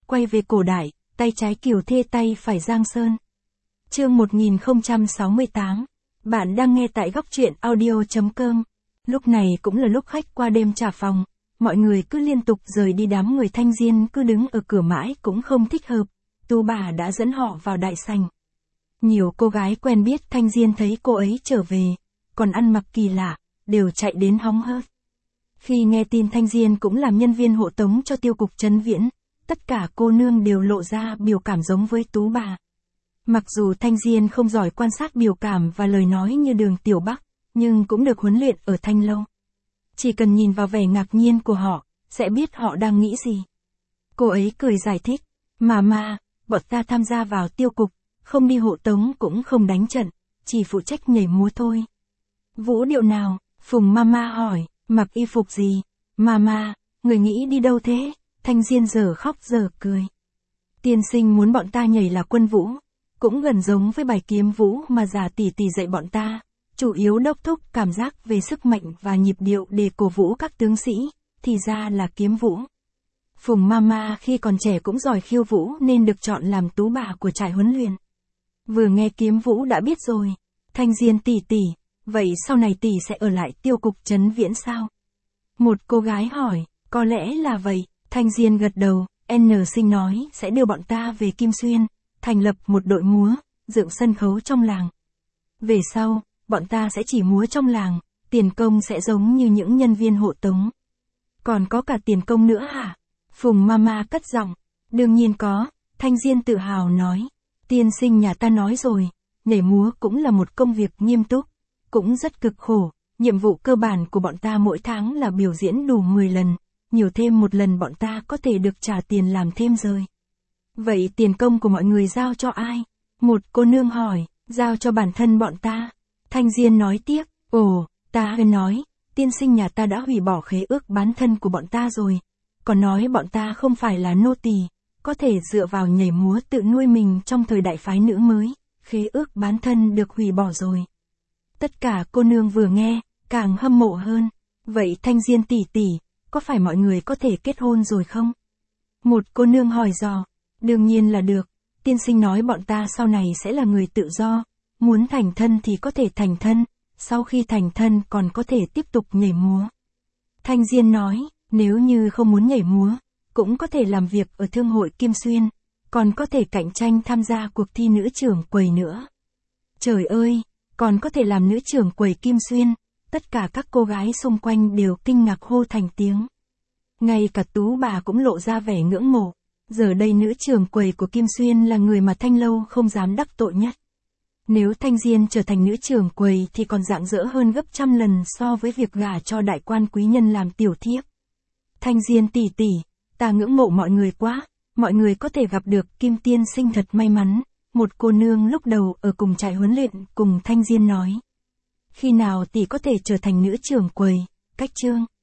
quay về cổ đại, tay trái Kiều Thê tay phải Giang Sơn. Chương 1068. Bạn đang nghe tại góc truyện audio.com. Lúc này cũng là lúc khách qua đêm trả phòng, mọi người cứ liên tục rời đi, đám người Thanh Diên cứ đứng ở cửa mãi cũng không thích hợp. Tú bà đã dẫn họ vào đại sảnh. Nhiều cô gái quen biết Thanh Diên thấy cô ấy trở về, còn ăn mặc kỳ lạ, đều chạy đến hóng hớt. Khi nghe tin Thanh Diên cũng làm nhân viên hộ tống cho tiêu cục Trấn Viễn, tất cả cô nương đều lộ ra biểu cảm giống với Tú bà. Mặc dù Thanh Diên không giỏi quan sát biểu cảm và lời nói như Đường Tiểu Bắc, nhưng cũng được huấn luyện ở Thanh Lâu. Chỉ cần nhìn vào vẻ ngạc nhiên của họ, sẽ biết họ đang nghĩ gì. Cô ấy cười giải thích, mà, bọn ta tham gia vào tiêu cục, không đi hộ tống cũng không đánh trận, chỉ phụ trách nhảy múa thôi. Vũ điệu nào? Phùng Mama hỏi, mặc y phục gì? Mama, người nghĩ đi đâu thế? Thanh Diên giờ khóc giờ cười. Tiên sinh muốn bọn ta nhảy là quân vũ, cũng gần giống với bài kiếm vũ mà già tỷ tỷ dạy bọn ta, chủ yếu đốc thúc cảm giác về sức mạnh và nhịp điệu để cổ vũ các tướng sĩ, thì ra là kiếm vũ. Phùng Mama khi còn trẻ cũng giỏi khiêu vũ nên được chọn làm tú bà của trại huấn luyện. Vừa nghe kiếm vũ đã biết rồi. Thanh Diên tỷ tỷ, vậy sau này tỷ sẽ ở lại tiêu cục Trấn Viễn sao? Một cô gái hỏi, có lẽ là vậy. Thanh Diên gật đầu, N Sinh nói sẽ đưa bọn ta về Kim Xuyên, thành lập một đội múa, dựng sân khấu trong làng. Về sau, bọn ta sẽ chỉ múa trong làng, tiền công sẽ giống như những nhân viên hộ tống. Còn có cả tiền công nữa hả? Phùng Mama cất giọng, đương nhiên có. Thanh Diên tự hào nói, tiên sinh nhà ta nói rồi, nhảy múa cũng là một công việc nghiêm túc, cũng rất cực khổ. Nhiệm vụ cơ bản của bọn ta mỗi tháng là biểu diễn đủ 10 lần, nhiều thêm một lần bọn ta có thể được trả tiền làm thêm rồi. Vậy tiền công của mọi người giao cho ai? Một cô nương hỏi, giao cho bản thân bọn ta. Thanh Diên nói tiếp, ta nói, tiên sinh nhà ta đã hủy bỏ khế ước bán thân của bọn ta rồi, còn nói bọn ta không phải là nô tỳ, có thể dựa vào nhảy múa tự nuôi mình trong thời đại phái nữ mới, khế ước bán thân được hủy bỏ rồi. Tất cả cô nương vừa nghe, càng hâm mộ hơn. Vậy Thanh Diên tỷ tỷ, có phải mọi người có thể kết hôn rồi không? Một cô nương hỏi dò, đương nhiên là được, tiên sinh nói bọn ta sau này sẽ là người tự do, muốn thành thân thì có thể thành thân, sau khi thành thân còn có thể tiếp tục nhảy múa. Thanh Diên nói, nếu như không muốn nhảy múa, cũng có thể làm việc ở Thương hội Kim Xuyên, còn có thể cạnh tranh tham gia cuộc thi nữ trưởng quầy nữa. Trời ơi, còn có thể làm nữ trưởng quầy Kim Xuyên, tất cả các cô gái xung quanh đều kinh ngạc hô thành tiếng. Ngay cả Tú bà cũng lộ ra vẻ ngưỡng mộ, giờ đây nữ trưởng quầy của Kim Xuyên là người mà Thanh Lâu không dám đắc tội nhất. Nếu Thanh Diên trở thành nữ trưởng quầy thì còn rạng rỡ hơn gấp trăm lần so với việc gả cho đại quan quý nhân làm tiểu thiếp. Thanh Diên tỷ tỷ, ta ngưỡng mộ mọi người quá, mọi người có thể gặp được Kim tiên sinh thật may mắn. Một cô nương lúc đầu ở cùng trại huấn luyện cùng Thanh Diên nói. Khi nào tỷ có thể trở thành nữ trưởng quầy? Cách chương